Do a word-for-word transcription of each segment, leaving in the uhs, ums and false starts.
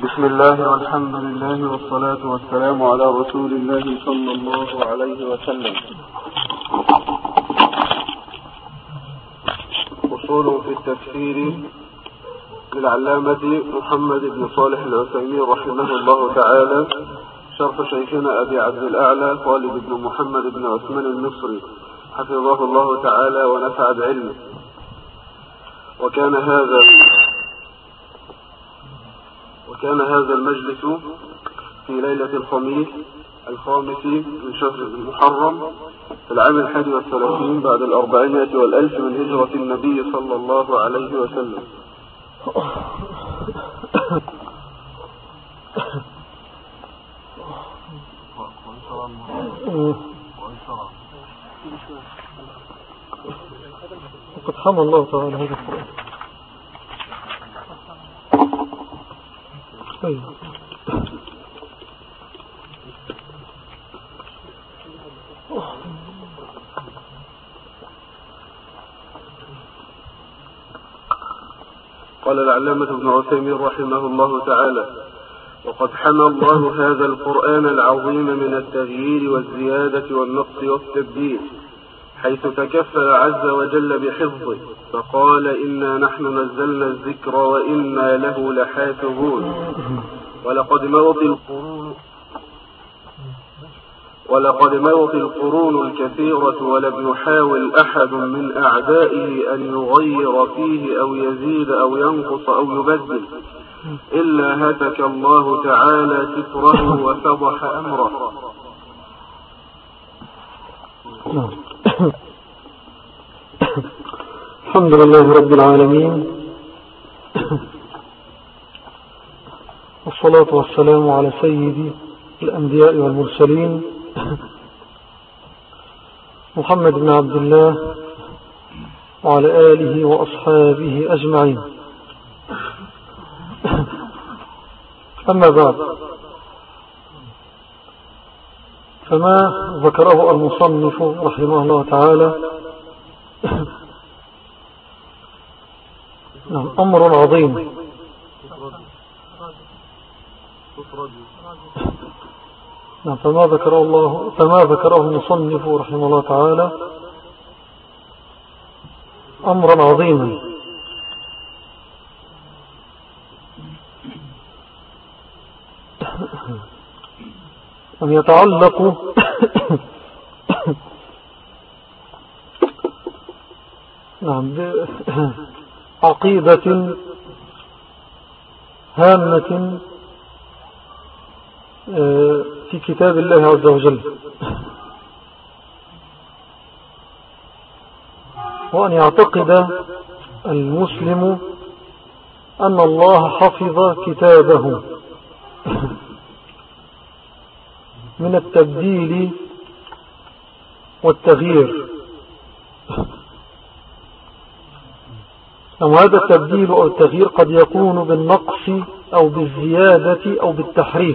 بسم الله والحمد لله والصلاة والسلام على رسول الله صلى الله عليه وسلم. أصول في التفسير للعلامة محمد بن صالح العثيمين رحمه الله تعالى، شرح شيخنا أبي عبد الأعلى خالد بن محمد بن عثمان المصري حفظه الله تعالى ونفع بعلمه. وكان هذا وكان هذا المجلس في ليلة الخميس الخامس من شهر المحرم في العام الحادي والثلاثين بعد الأربعمائة والألف من هجرة النبي صلى الله عليه وسلم. وقد حمى الله تعالى هذا القرآن. طيب. قال العلامة ابن عثيمين رحمه الله تعالى: وقد حمى الله هذا القرآن العظيم من التغيير والزيادة والنقص والتبديل، حيث تكفل عز وجل بحفظه، فقال: إنا نحن نزلنا الذكر وإنا له لحافظون. ولقد مضت القرون ولقد مضت القرون الكثيرة ولم يحاول أحد من أعدائه أن يغير فيه أو يزيد أو ينقص أو يبدل، إلا هتك الله تعالى ستره وفضح أمره. الحمد لله رب العالمين، والصلاة والسلام على سيد الأنبياء والمرسلين محمد بن عبد الله وعلى آله وأصحابه أجمعين. أما بعد، فما ذكره المصنف رحمه الله تعالى أمر عظيم، فما ذكره الله فما ذكره المصنف رحمه الله تعالى أمرا عظيما، أن يتعلق نعم بعقيدة هامة في كتاب الله عز وجل، وأن يعتقد المسلم أن الله حفظ كتابه من التبديل والتغيير. وهذا التبديل أو التغيير قد يكون بالنقص أو بالزيادة أو بالتحريف.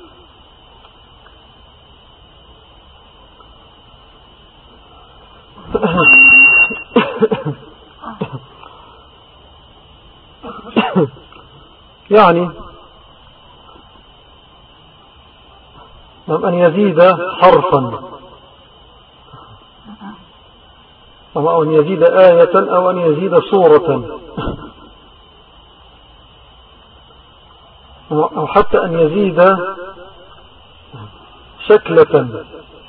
يعني أن يزيد حرفا أو أن يزيد آية أو أن يزيد سورة، أو حتى أن يزيد شكلة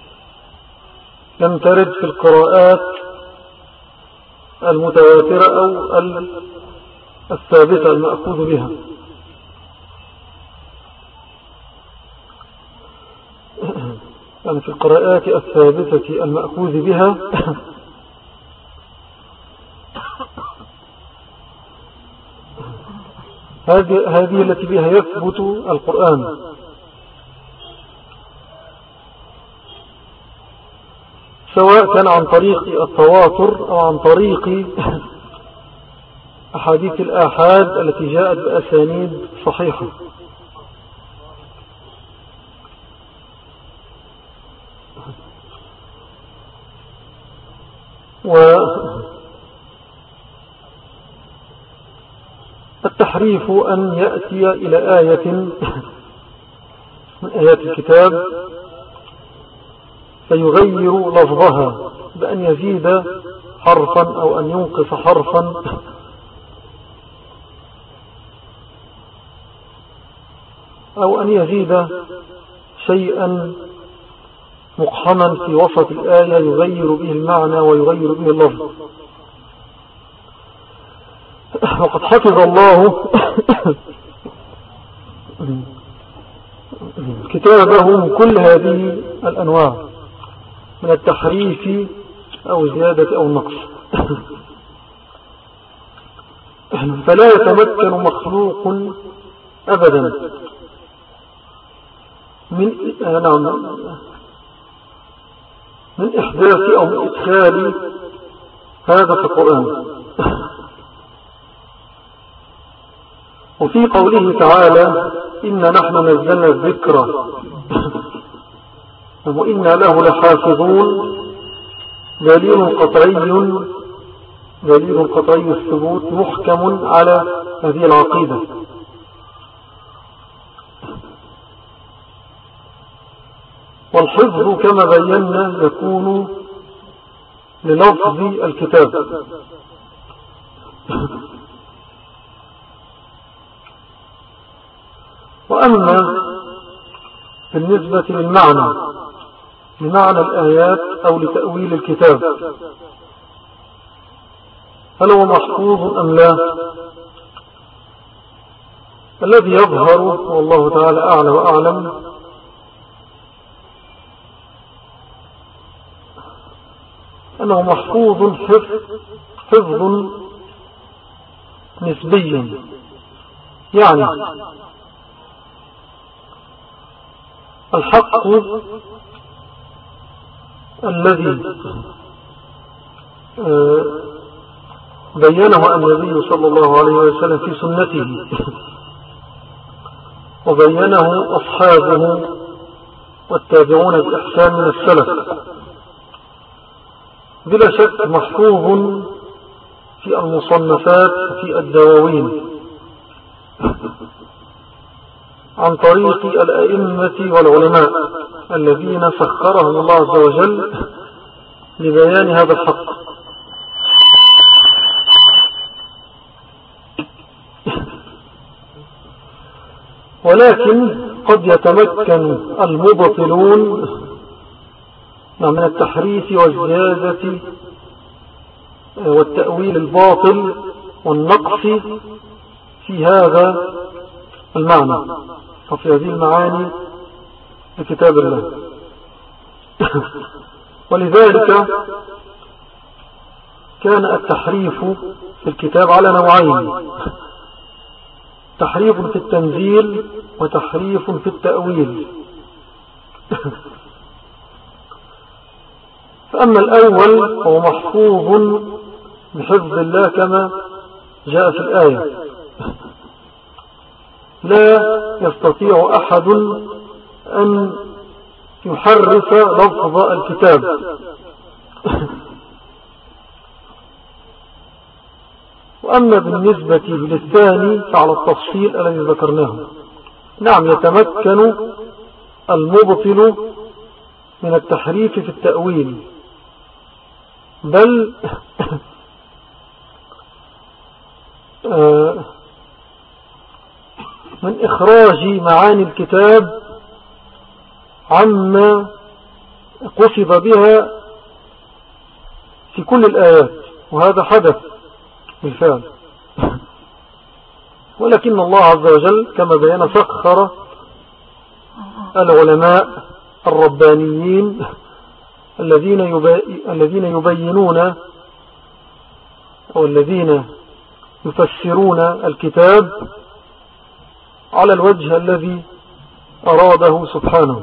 لم ترد في القراءات المتواترة أو الثابتة المأخوذ بها. يعني في القراءات الثابتة المأخوذ بها هذه هذه التي بها يثبت القرآن، سواء كان عن طريق التواتر أو عن طريق أحاديث الآحاد التي جاءت بأسانيد صحيحة. التحريف أن يأتي إلى آية من آيات الكتاب فيغير لفظها بأن يزيد حرفا أو أن ينقص حرفا أو أن يزيد شيئا مقحما في وسط الآية يغير به المعنى ويغير به اللفظ. وقد حفظ الله كتابه من كل هذه الأنواع من التحريف أو الزيادة أو النقص. فلا يتمكن مخلوق أبدا من نعم من إحداث أو من إدخال هذا في القرآن. وفي قوله تعالى إنا نحن نزلنا الذكر وإنا له لحافظون دليل قطعي دليل قطعي الثبوت محكم على هذه العقيدة. والحفظ كما بينا يكون للفظ الكتاب، وأما بالنسبة للمعنى لمعنى الآيات أو لتأويل الكتاب هل هو محفوظ أم لا؟ الذي يظهر والله تعالى أعلى وأعلم أنه محفوظ حفظ نسبيا، يعني الحق الذي بينه النبي صلى الله عليه وسلم في سنته وبينه أصحابه والتابعون بإحسان من السلف بلا شك محفوظ في المصنفات وفي الدواوين عن طريق الأئمة والعلماء الذين سخرهم الله عز وجل لبيان هذا الحق. ولكن قد يتمكن المبطلون من التحريف والزيادة والتأويل الباطل والنقص في هذا المعنى وفي هذه المعاني لكتاب الله. ولذلك كان التحريف في الكتاب على نوعين: تحريف في التنزيل وتحريف في التأويل. فأما الأول هو محفوظ بحفظ الله كما جاء في الآية، لا يستطيع أحد أن يحرف لفظ الكتاب. وأما بالنسبة للثاني فعلى التفصيل الذي ذكرناه. نعم، يتمكن المبطل من التحريف في التأويل، بل من إخراج معاني الكتاب عما قصد بها في كل الآيات، وهذا حدث بالفعل. ولكن الله عز وجل كما بيان سخر العلماء الربانيين الذين الذين يبينون أو الذين يفسرون الكتاب على الوجه الذي أراده سبحانه.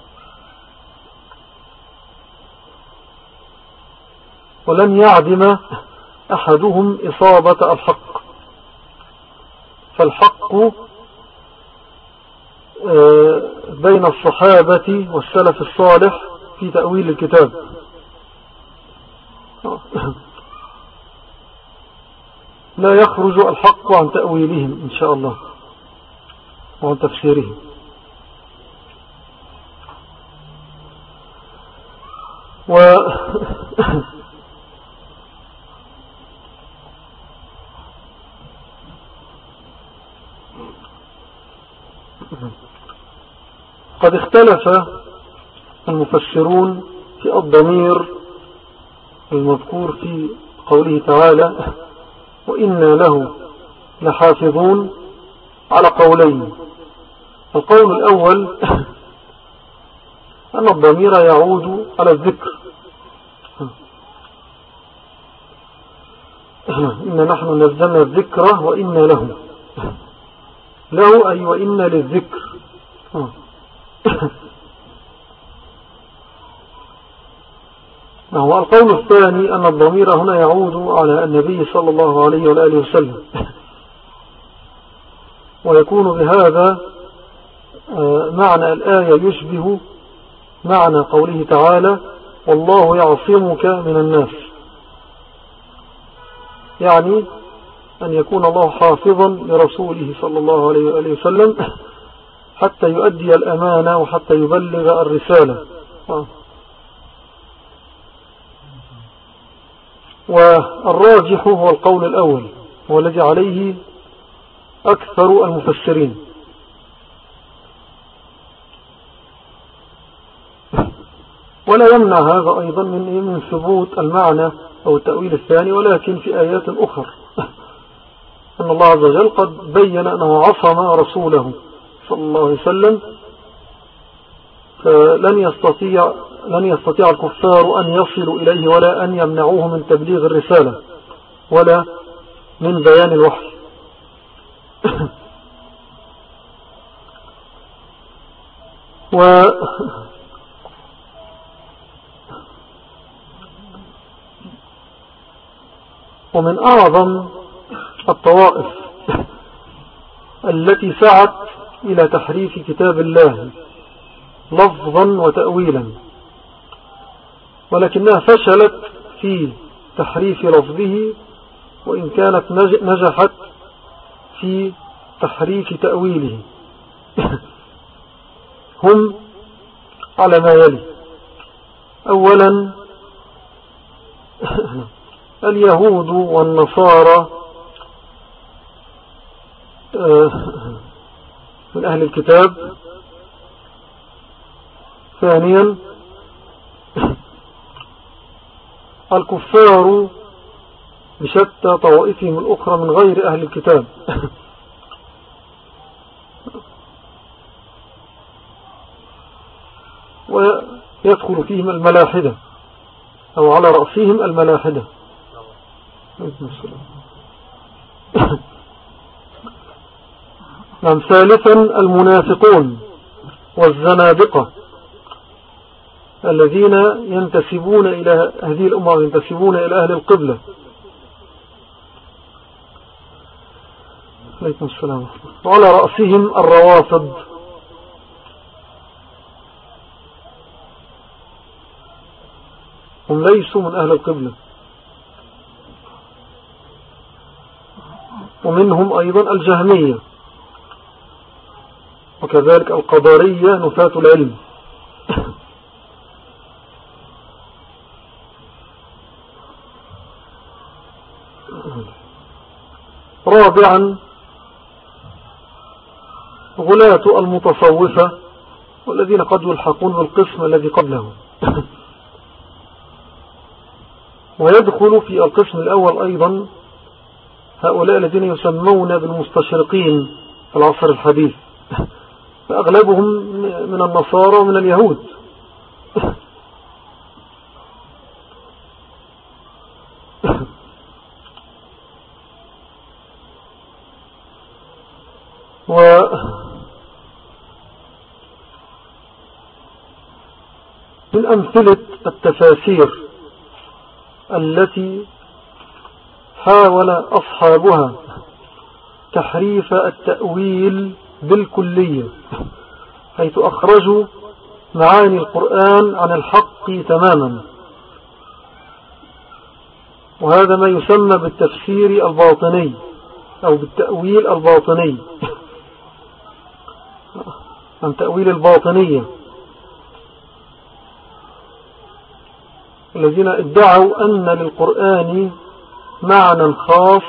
ولن يعدم أحدهم إصابة الحق، فالحق بين الصحابة والسلف الصالح في تأويل الكتاب. لا يخرج الحق عن تأويلهم إن شاء الله وعن تفسيرهم. و قد اختلف المفسرون في الضمير المذكور في قوله تعالى وإنا له لحافظون على قولين. القول الأول أن الضمير يعود على الذكر، إن نحن نزلنا الذكر وإنا له له أي وإنا للذكر. هو القول الثاني أن الضمير هنا يعود على النبي صلى الله عليه وآله وسلم، ويكون بهذا معنى الآية يشبه معنى قوله تعالى والله يعصمك من الناس، يعني أن يكون الله حافظا لرسوله صلى الله عليه وآله وسلم حتى يؤدي الأمانة وحتى يبلغ الرسالة. والراجح هو القول الأول، هو الذي عليه أكثر المفسرين. ولا يمنع هذا أيضا من من ثبوت المعنى أو التأويل الثاني، ولكن في آيات أخرى أن الله عز وجل قد بين أنه عصم رسوله صلى الله عليه وسلم، فلن يستطيع لن يستطيع الكفار أن يصلوا إليه ولا أن يمنعوه من تبليغ الرسالة ولا من بيان الوحي. و ومن أعظم الطوائف التي سعت إلى تحريف كتاب الله لفظا وتأويلا، ولكنها فشلت في تحريف لفظه وإن كانت نجحت في تحريف تأويله، هم على ما يلي. أولا اليهود والنصارى من أهل الكتاب. ثانيا الكفار بشتى طوائفهم الأخرى من غير أهل الكتاب. ويدخل فيهم الملاحدة أو على رأسهم الملاحدة. نعم. ثالثا المنافقون والزنادقة الذين ينتسبون إلى هذه الأمة وينتسبون إلى أهل القبلة. عليكم السلام. وعلى رأسهم الروافض. هم ليسوا من أهل القبلة. ومنهم أيضا الجهمية، وكذلك القدرية نفاة العلم. رابعا غلاة المتصوفة والذين قد يلحقون بالقسم الذي قبله. ويدخل في القسم الأول أيضا هؤلاء الذين يسمون بالمستشرقين في العصر الحديث، فأغلبهم من النصارى ومن اليهود. ومن أمثلة التفاسير التي حاول أصحابها تحريف التأويل بالكلية، حيث أخرجوا معاني القرآن عن الحق تماما، وهذا ما يسمى بالتفسير الباطني أو بالتأويل الباطني عن تأويل الباطنية الذين ادعوا أن للقرآن معنى خاص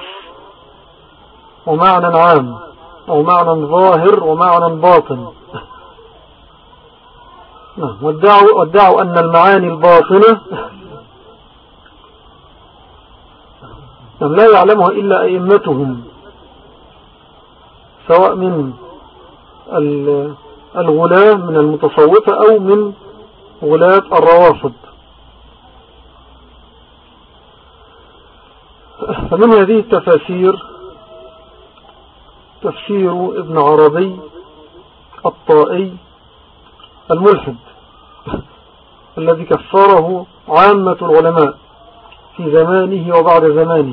ومعنى عام أو معنى ظاهر ومعنى باطن. وادعوا, وادعوا أن المعاني الباطنة لا يعلمها إلا أئمتهم سواء من الغلاة من المتصوفة أو من غلاة الروافض. فمن هذه التفاسير تفسير ابن عربي الطائي الملحد الذي كفره عامة العلماء في زمانه وبعد زمانه،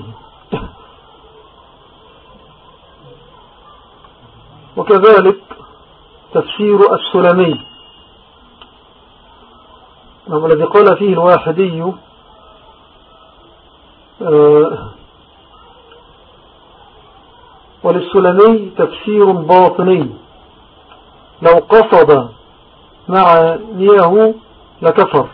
وكذلك تفسير السلمي الذي قال فيه الواحدي آه وللسلمي تفسير باطني لو قصد معانيه لكفر.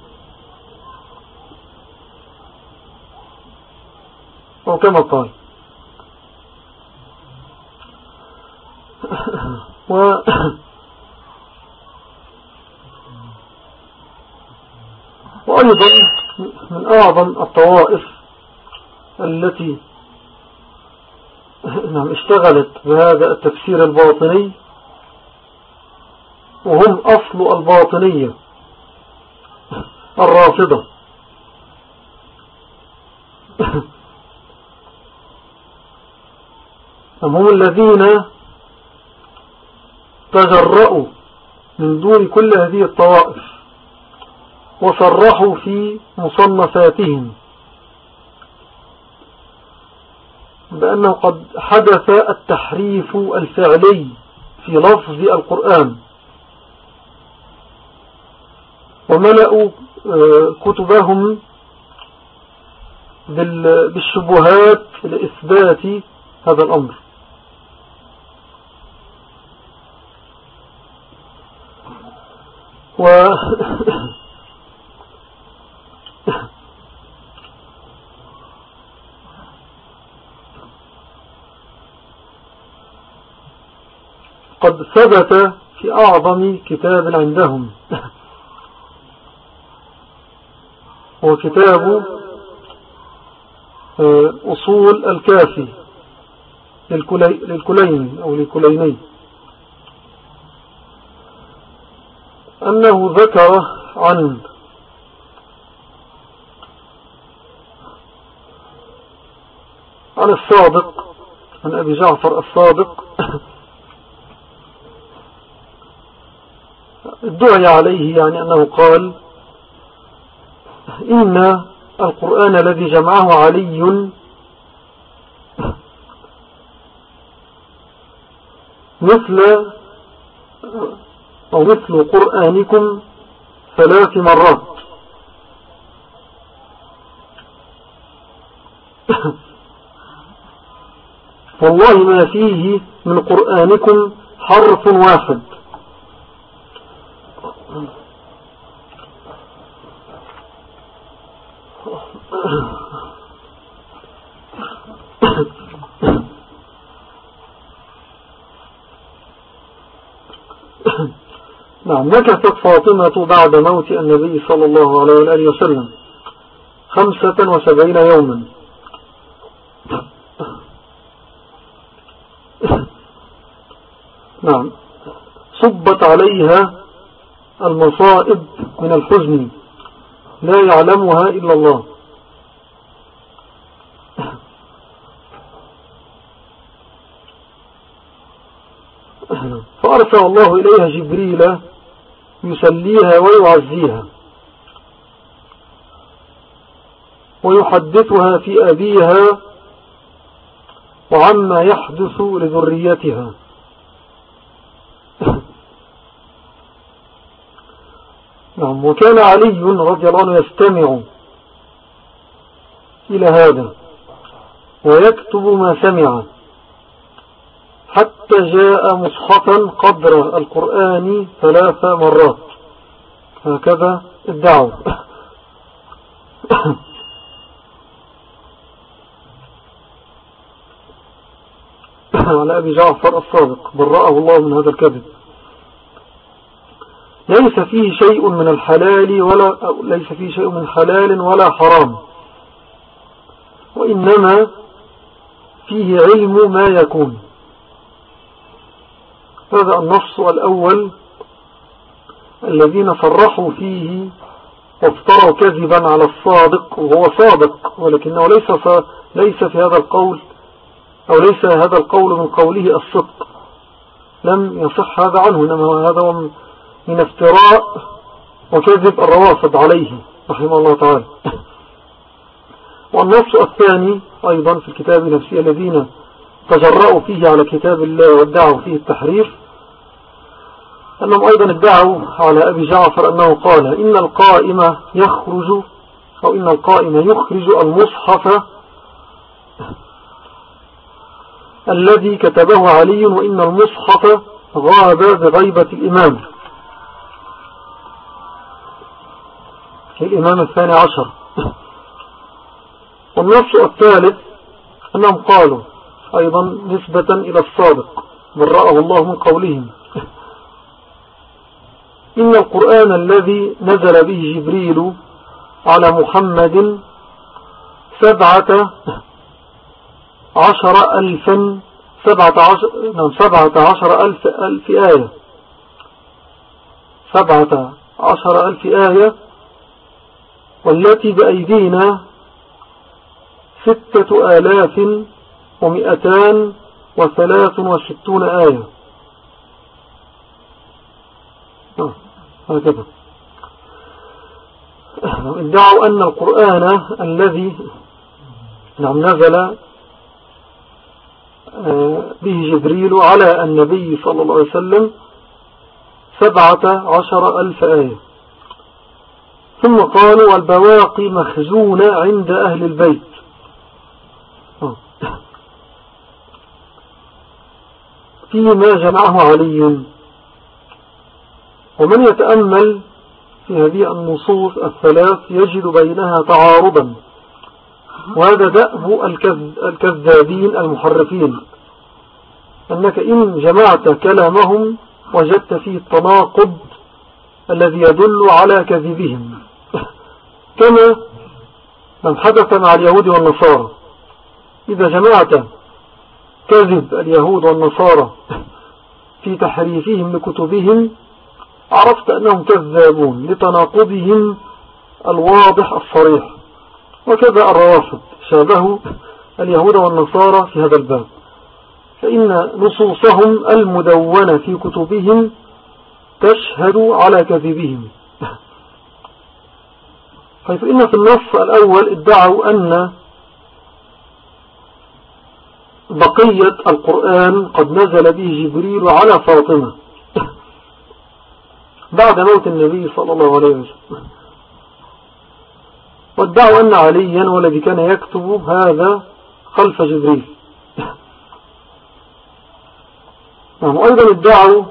أو كما قال. و وأيضا من أعظم الطوائف التي نعم اشتغلت بهذا التفسير الباطني وهم أصل الباطنية الرافضة. هم الذين تجرؤوا من دون كل هذه الطوائف وصرحوا في مصنفاتهم بأنه قد حدث التحريف الفعلي في لفظ القرآن، وملأوا كتبهم بالشبهات لإثبات هذا الأمر. و قد ثبت في أعظم كتاب عندهم هو كتاب أصول الكافي للكليني أو للكليني، أنه ذكر عن عن الصادق عن أبي جعفر الصادق الدعي عليه، يعني أنه قال إن القرآن الذي جمعه علي مثل أو مثل قرآنكم ثلاث مرات. والله ما فيه من قرآنكم حرف واحد. نعم. مكثت فاطمة بعد موت النبي صلى الله عليه وآله وسلم خمسة وسبعين يوما. نعم. صبت عليها المصائب من الحزن لا يعلمها إلا الله. فأرسل الله إليها جبريل يسليها ويعزيها ويحدثها في أبيها وعما يحدث لذريتها. نعم. وكان علي رضي الله عنه يستمع إلى هذا ويكتب ما سمع حتى جاء مصحفا قدر القرآن ثلاث مرات، هكذا ادعوا. على أبي جعفر الصادق برأه الله من هذا الكذب. ليس فيه شيء من الحلال ولا ليس فيه شيء من حلال ولا حرام، وإنما فيه علم ما يكون. هذا النص الأول الذين صرحوا فيه وافتروا كذبا على الصادق، وهو صادق ولكنه ليس ليس في هذا القول أو ليس هذا القول من قوله الصدق، لم يصح هذا عنه، إنما هذا من افتراء وكذب الروافض عليه رحمه الله تعالى. والنص الثاني أيضا في الكتاب نفسه الذين تجرأوا فيه على كتاب الله وادعوا فيه التحريف، أنهم أيضا ادعوا على أبي جعفر أنه قال إن القائم يخرج أو إن القائم يخرج المصحف الذي كتبه علي، وإن المصحف غاب بغيبة الإمام الإمام الثاني عشر. والنص الثالث أنهم قالوا أيضا نسبة إلى الصادق برأه الله من قولهم إن القرآن الذي نزل به جبريل على محمد سبعة عشر ألفا سبعة عشر, نعم سبعة عشر ألف, ألف آية سبعة عشر ألف آية، والتي بأيدينا ستة آلاف ومئتان وثلاث وستون آية. آه. هكذا ادعوا أن القرآن الذي نعم نزل به جبريل على النبي صلى الله عليه وسلم سبعة عشر ألف آية. ثم قالوا والبواقي مخزونة عند أهل البيت. فيما جمعه علي. ومن يتأمل في هذه النصوص الثلاث يجد بينها تعارضا، وهذا دأب الكذابين المحرفين، أنك إن جمعت كلامهم وجدت فيه التناقض الذي يدل على كذبهم، كما من حدث مع اليهود والنصارى. إذا جمعت كذب اليهود والنصارى في تحريفهم لكتبهم عرفت أنهم كذابون لتناقضهم الواضح الصريح. وكذا الروافض شابهوا اليهود والنصارى في هذا الباب، فإن نصوصهم المدونة في كتبهم تشهد على كذبهم. حيث إن في النص الأول ادعوا أن بقية القرآن قد نزل به جبريل على فاطمة بعد موت النبي صلى الله عليه وسلم، وادعوا أن عليا والذي كان يكتب هذا خلف جبريل. وأيضا ادعوا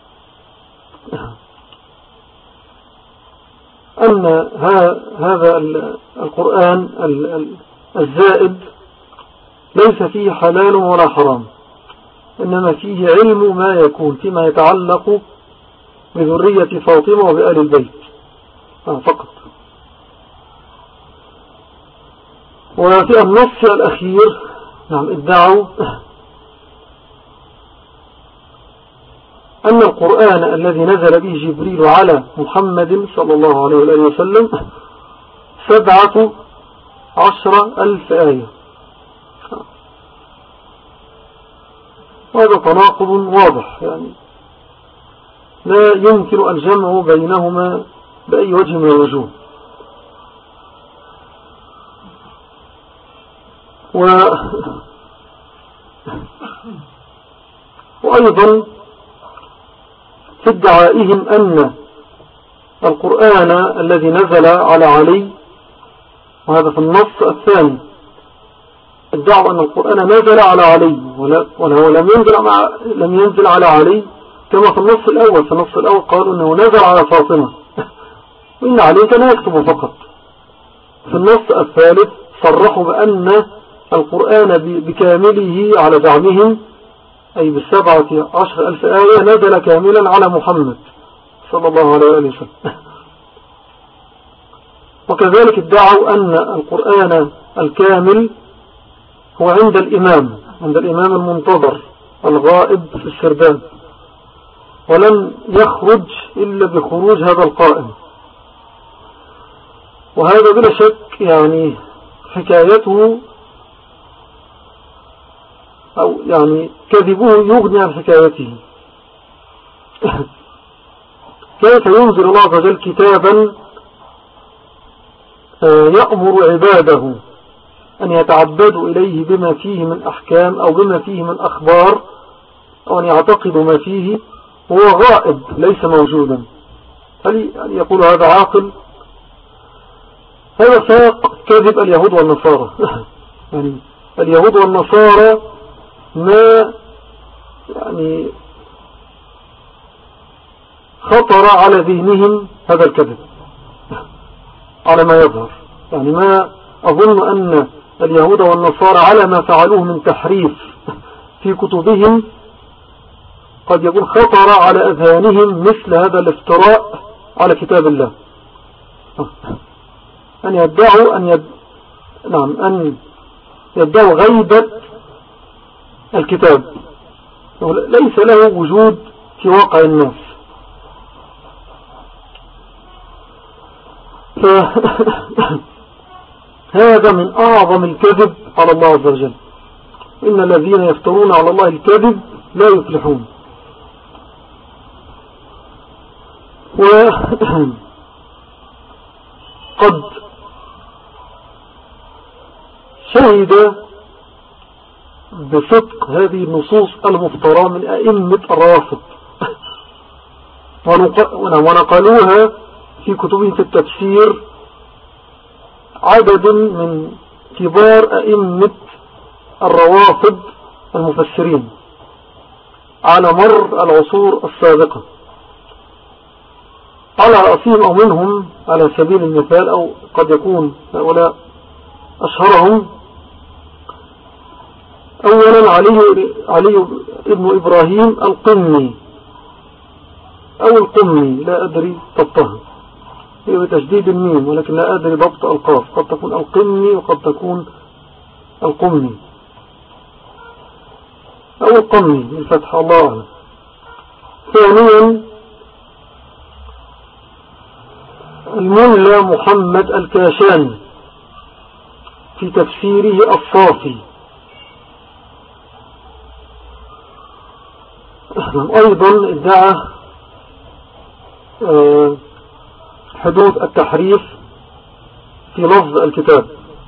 أن هذا القرآن الزائد ليس فيه حلال ولا حرام، إنما فيه علم ما يكون فيما يتعلق بذرية فاطمة وبآل البيت فقط. وفي النص الأخير نعم ادعوا أن القرآن الذي نزل به جبريل على محمد صلى الله عليه وآله وسلم سبعة عشر ألف آية. وهذا تناقض واضح، يعني لا يمكن الجمع بينهما بأي وجه من الوجوه. و... وأيضا في ادعائهم أن القرآن الذي نزل على علي وهذا في النص الثاني. ادعوا أن القرآن نزل على علي وهو لم ينزل, مع لم ينزل على علي كما في النص الأول. في النص الأول قالوا أنه نزل على فاطمة وإن علي كان يكتب فقط. في النص الثالث صرحوا بأن القرآن بكامله على زعمهم أي بالسبعة عشر ألف آية نزل كاملا على محمد صلى الله عليه وسلم. وكذلك ادعوا أن القرآن الكامل هو عند الإمام عند الإمام المنتظر الغائب في السرداب، ولن يخرج إلا بخروج هذا القائم. وهذا بلا شك يعني حكايته أو يعني كذبه يغني عن حكايته. كيف ينزل الله عز وجل كتابا يأمر عباده أن يتعبدوا إليه بما فيه من أحكام أو بما فيه من أخبار أو أن يعتقدوا ما فيه هو غائب ليس موجودا؟ هل يقول هذا عاقل؟ هذا ساق كذب اليهود والنصارى. يعني اليهود والنصارى ما يعني خطر على ذهنهم هذا الكذب على ما يظهر. يعني ما أظن أن اليهود والنصارى على ما فعلوه من تحريف في كتبهم قد يكون خطر على أذهانهم مثل هذا الافتراء على كتاب الله، أن يدعوا أن يد... نعم أن يدعوا غيبة الكتاب ليس له وجود في واقع الناس. هذا من أعظم الكذب على الله عز وجل. إن الذين يفترون على الله الكذب لا يفلحون. وقد شهد بصدق هذه النصوص المفترى من أئمة الرافض ونقلوها في كتبهم في التفسير عدد من كبار أئمة الروافض المفسرين على مر العصور السابقة، على رأسهم أو منهم على سبيل المثال أو قد يكون هؤلاء أشهرهم أولا علي, علي ابن إبراهيم القمي أو القمي لا أدري ضبطها، هي بتشديد الميم ولكن لا أدري ضبط القاف، قد تكون القمي وقد تكون القمي أو القمي بالفتح الله أعلم. ثانيا الملا محمد الكاشاني في تفسيره الصافي. أيضا ادعى حدوث التحريف في لفظ الكتاب.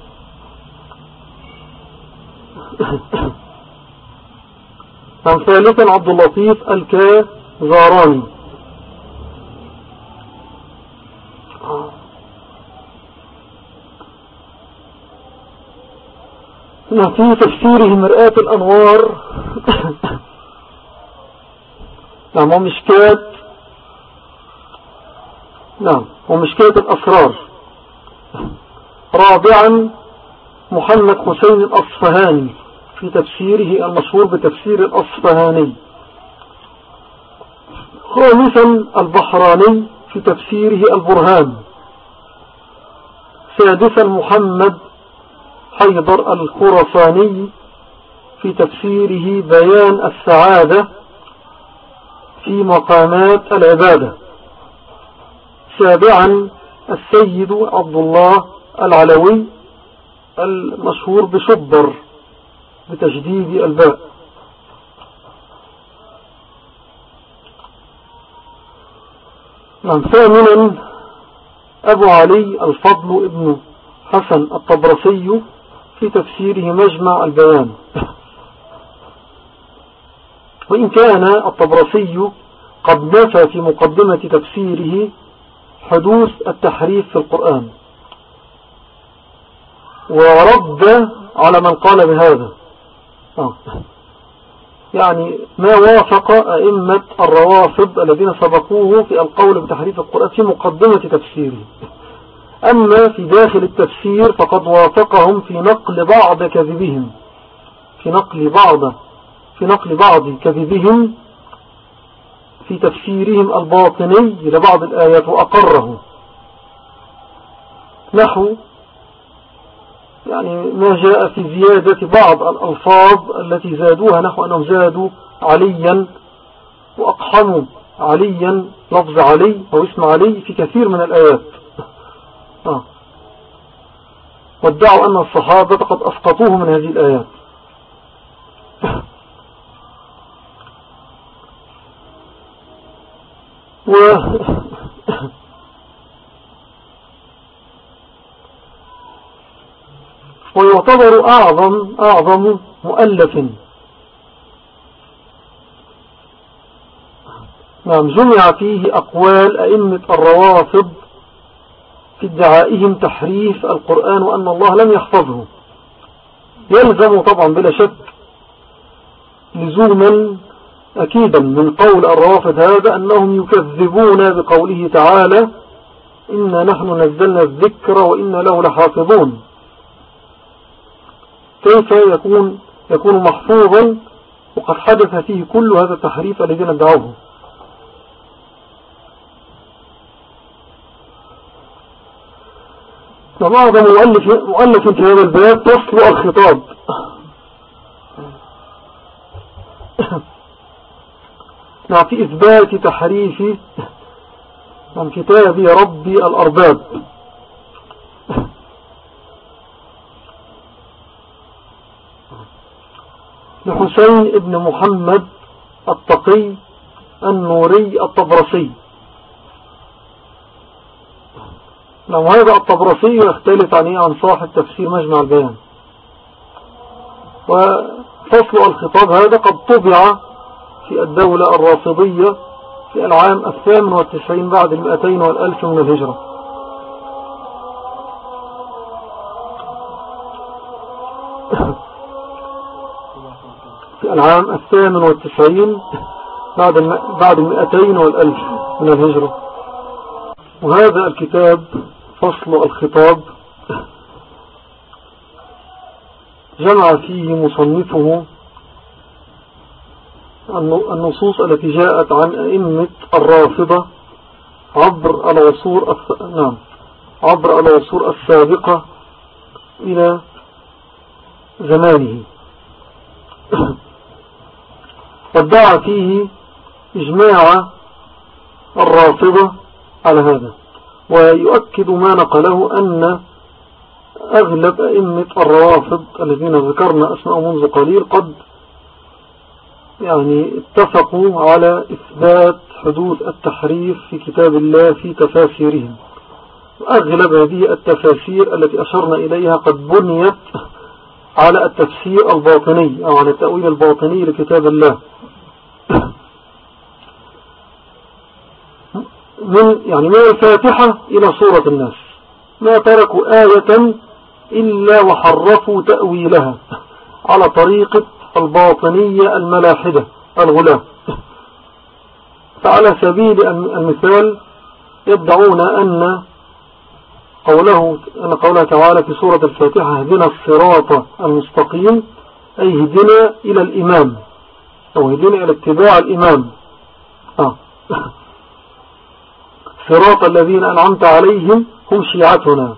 ثالثا عبد اللطيف الكازاراني في تفسيره مرآة الأنوار نعم ومشكات نعم ومشكات الأسرار. رابعا محمد حسين الأصفهاني في تفسيره المشهور بتفسير الأصفهاني. خامسا البحراني في تفسيره البرهان. سادسا محمد حيدر الخراساني في تفسيره بيان السعادة في مقامات العبادة. سابعا السيد عبد الله العلوي المشهور بشبر بتشديد الباء. نعم. ثامنا أبو علي الفضل ابن حسن الطبرسي في تفسيره مجمع البيان. وإن كان الطبرسي قد نفى في مقدمة تفسيره حدوث التحريف في القرآن، ورد على من قال بهذا. آه. يعني ما وافق أئمة الروافض الذين سبقوه في القول بتحريف القرآن في مقدمة تفسيره. أما في داخل التفسير فقد وافقهم في نقل بعض كذبهم في نقل بعض في نقل بعض كذبهم في تفسيرهم الباطني لبعض الآيات وأقره، نحو يعني ما جاء في زيادة بعض الألفاظ التي زادوها، نحو أنهم زادوا عليا وأقحموا عليا لفظ علي أو اسم علي في كثير من الآيات. آه. وادعوا أن الصحابة قد أسقطوه من هذه الآيات. و ويعتبر أعظم أعظم مؤلف نعم جمع فيه أقوال أئمة الروافض في ادعائهم تحريف القرآن وأن الله لم يحفظه. يلزم طبعا بلا شك لزوما أكيدا من قول الروافض هذا أنهم يكذبون بقوله تعالى إنا نحن نزلنا الذكر وإنا له لحافظون. كيف يكون يكون محفوظا وقد حدث فيه كل هذا التحريف الذين ادعوه؟ وبعض مؤلف, مؤلف في هذا الباب فصل الخطاب في إثبات تحريف من كتاب ربي الأرباب. لحسين ابن محمد التقي النوري الطبرسي. لو هذا الطبرسي يختلف عن عن صاحب تفسير مجمع البيان. وفصل الخطاب هذا قد طبع في الدولة الرافضية في العام الثامن والتسعين بعد المئتين والألف من الهجرة. في العام الثامن والتسعين بعد بعد المئتين والألف من الهجرة. وهذا الكتاب فصل الخطاب جمع فيه مصنفه النصوص التي جاءت عن أئمة الرافضة عبر العصور نعم عبر العصور السابقة إلى زمانه. وادعى فيه إجماع الرافضة على هذا. ويؤكد ما نقله أن أغلب أئمة الروافض الذين ذكرنا أسماء منذ قليل قد يعني اتفقوا على إثبات حدوث التحريف في كتاب الله في تفاسيرهم. وأغلب هذه التفاسير التي أشرنا إليها قد بنيت على التفسير الباطني أو على التأويل الباطني لكتاب الله. من يعني من الفاتحة إلى سورة الناس ما تركوا آية إلا وحرفوا تأويلها على طريقة الباطنية الملاحدة الغلاة. فعلى سبيل المثال يدعون أن قوله أن قوله تعالى في سورة الفاتحة اهدنا الصراط المستقيم أي اهدنا إلى الإمام أو اهدنا إلى اتباع الإمام. آه. صراط الذين أنعمت عليهم هم شيعتنا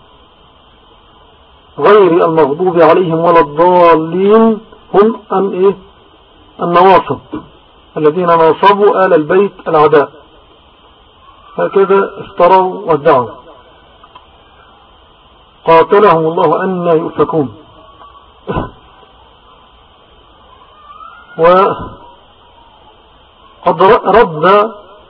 غير المغضوب عليهم ولا الضالين هم أن إيه النواصب الذين ناصبوا آل البيت العداء. هكذا افتروا وادعوا قاتلهم الله أن يؤفكون. وقد رد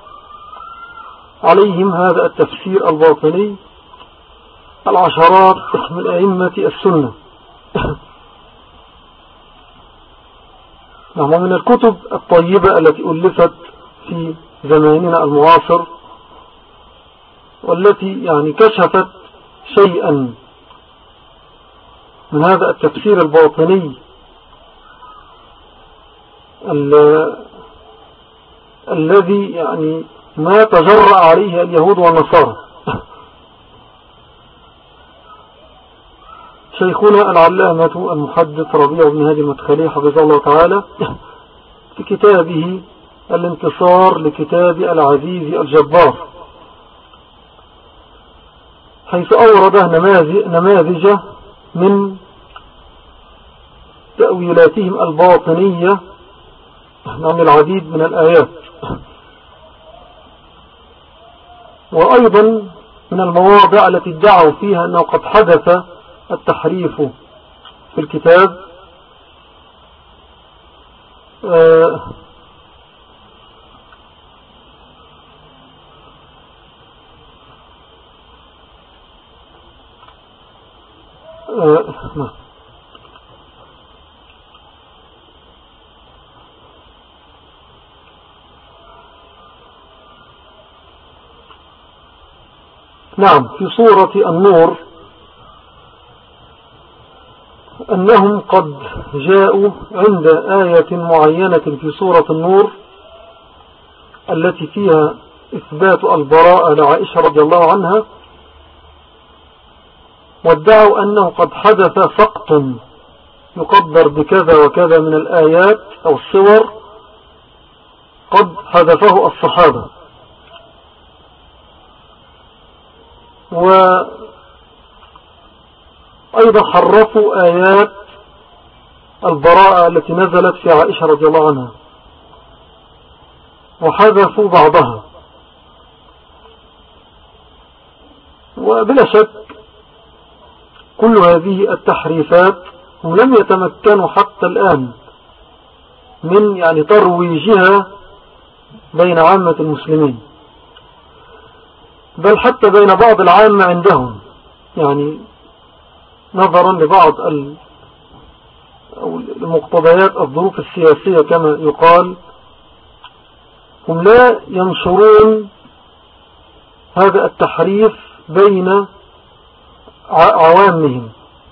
عليهم هذا التفسير الباطني العشرات من أئمة السنة. ومن الكتب الطيبة التي ألفت في زماننا المعاصر والتي يعني كشفت شيئا من هذا التفسير الباطني الذي يعني ما تجرأ عليه اليهود والنصارى. شيخنا العلامة المحدث ربيع بن هادي المدخلي حفظه الله تعالى في كتابه الانتصار لكتاب العزيز الجبار، حيث أورد نماذج من تأويلاتهم الباطنية عن العديد من الآيات، وأيضا من المواضع التي ادعوا فيها أنه قد حدث التحريف في الكتاب. آه آه نعم، في سورة النور أنهم قد جاءوا عند آية معينة في سورة النور التي فيها إثبات البراءة لعائشة رضي الله عنها، وادعوا أنه قد حدث سقط يقدر بكذا وكذا من الآيات أو الصور قد حدثه الصحابة. وأيضا حرفوا آيات البراءة التي نزلت في عائشة رضي الله عنها وحذفوا بعضها. وبلا شك كل هذه التحريفات هم لم يتمكنوا حتى الآن من يعني ترويجها بين عامة المسلمين، بل حتى بين بعض العامة عندهم، يعني نظرا لبعض المقتضيات الظروف السياسية كما يقال، هم لا ينشرون هذا التحريف بين عوامهم،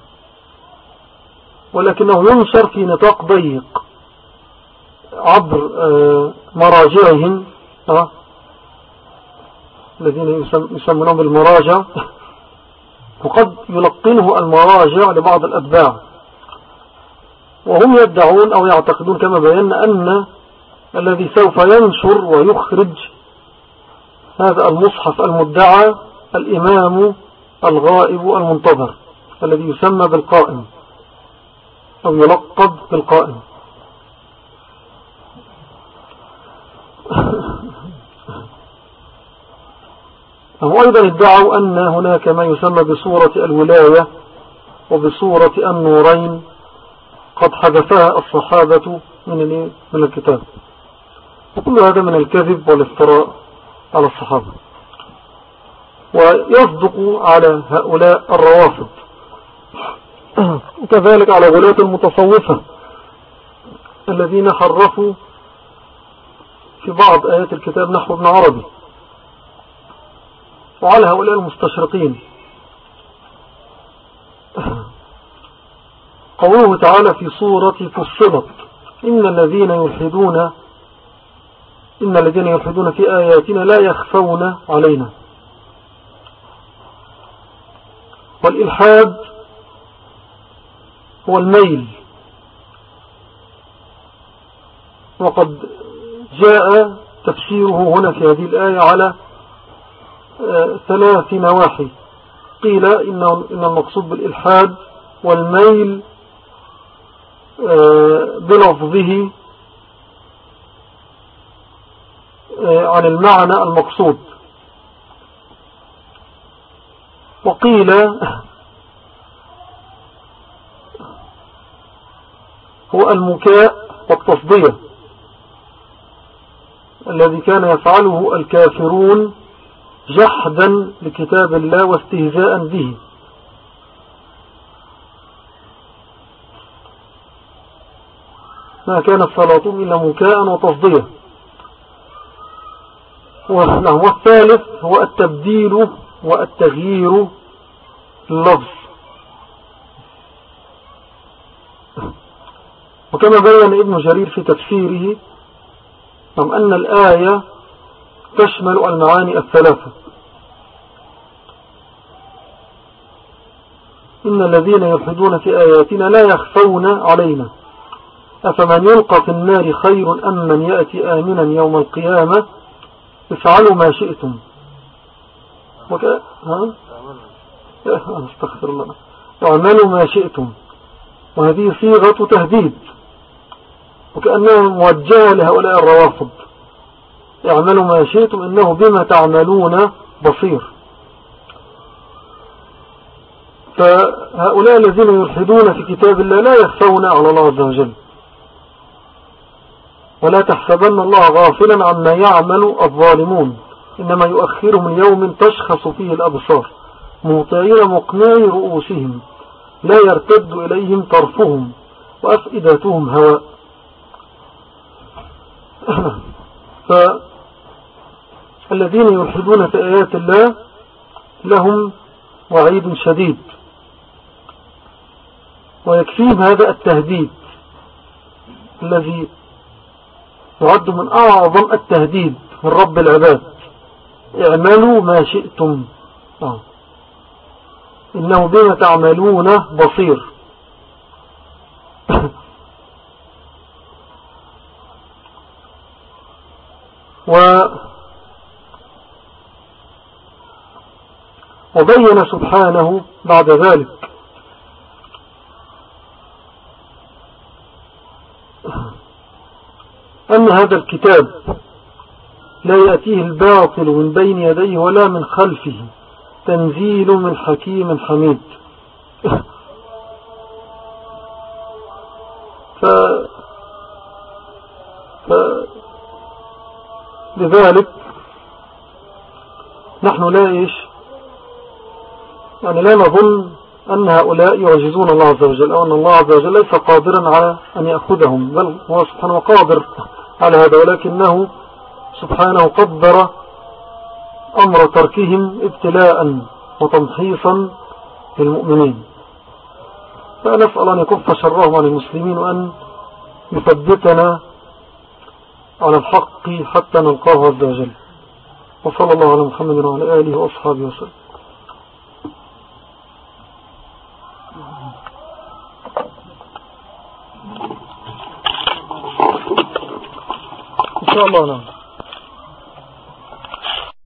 ولكنه ينشر في نطاق ضيق عبر مراجعهم الذين يسمونهم بالمراجع، وقد يلقنه المراجع لبعض الأتباع، وهم يدعون أو يعتقدون كما بينا أن الذي سوف ينشر ويخرج هذا المصحف المدعى الإمام الغائب المنتظر الذي يسمى بالقائم أو يلقب بالقائم. وأيضا ادعوا أن هناك ما يسمى بصورة الولاية وبصورة النورين قد حدثها الصحابة من من الكتاب، وكل هذا من الكذب والافتراء على الصحابة، ويصدق على هؤلاء الروافض وكذلك على غلاة المتصوفة الذين حرفوا في بعض آيات الكتاب نحو ابن عربي، وعلى هؤلاء المستشرقين. قوله تعالى في سورة فصلت إن الذين يلحدون إن الذين يلحدون في آياتنا لا يخفون علينا. والإلحاد هو الميل، وقد جاء تفسيره هنا في هذه الآية على ثلاث نواحي. قيل إن المقصود بالإلحاد والميل بلفظه عن المعنى المقصود، وقيل هو المكاء والتصدية الذي كان يفعله الكافرون جحدا لكتاب الله واستهزاء به. ما كانت صلاتهم إلا مكاء وتصدية. والثالث هو التبديل والتغيير اللفظ، وكما بين ابن جرير في تفسيره أن الآية تشمل المعاني الثلاثة. إن الذين يلحدون في آياتنا لا يخفون علينا أفمن يلقى في النار خير أم من يأتي آمنا يوم القيامة افعلوا ما شئتم. وك... ها؟ استغفر الله. اعملوا ما شئتم، وهذه صيغة تهديد وكأنها موجهة لهؤلاء الروافض. اعملوا ما شئتم إنه بما تعملون بصير. فهؤلاء الذين يلحدون في كتاب الله لا يخفون على الله عز وجل، ولا تحسبن الله غافلا عما يعمل الظالمون، إنما يؤخرهم اليوم تشخص فيه الأبصار مهطعين مقنعي رؤوسهم لا يرتد إليهم طرفهم وأفئدتهم هواء. فالذين يلحدون في آيات الله لهم وعيد شديد، ويكفيهم هذا التهديد الذي يعد من أعظم التهديد من رب العباد. اعملوا ما شئتم آه. إنه بما تعملون بصير. و وبين سبحانه بعد ذلك أن هذا الكتاب لا يأتيه الباطل من بين يديه ولا من خلفه تنزيل من حكيم حميد. ف... ف... لذلك نحن لا إيش يعني لا نظن أن هؤلاء يعجزون الله عز وجل، أو أن الله عز وجل ليس قادرا على أن يأخذهم، بل هو سبحانه قادر على هذا، ولكنه سبحانه قدر أمر تركهم ابتلاء وتمحيصا للمؤمنين. فنسأل أن يكف شرهم عن المسلمين وأن يثبتنا على الحق حتى نلقاه عز وجل. وصلى الله على محمد وعلى آله وأصحابه وسلم. إن شاء الله. نعم.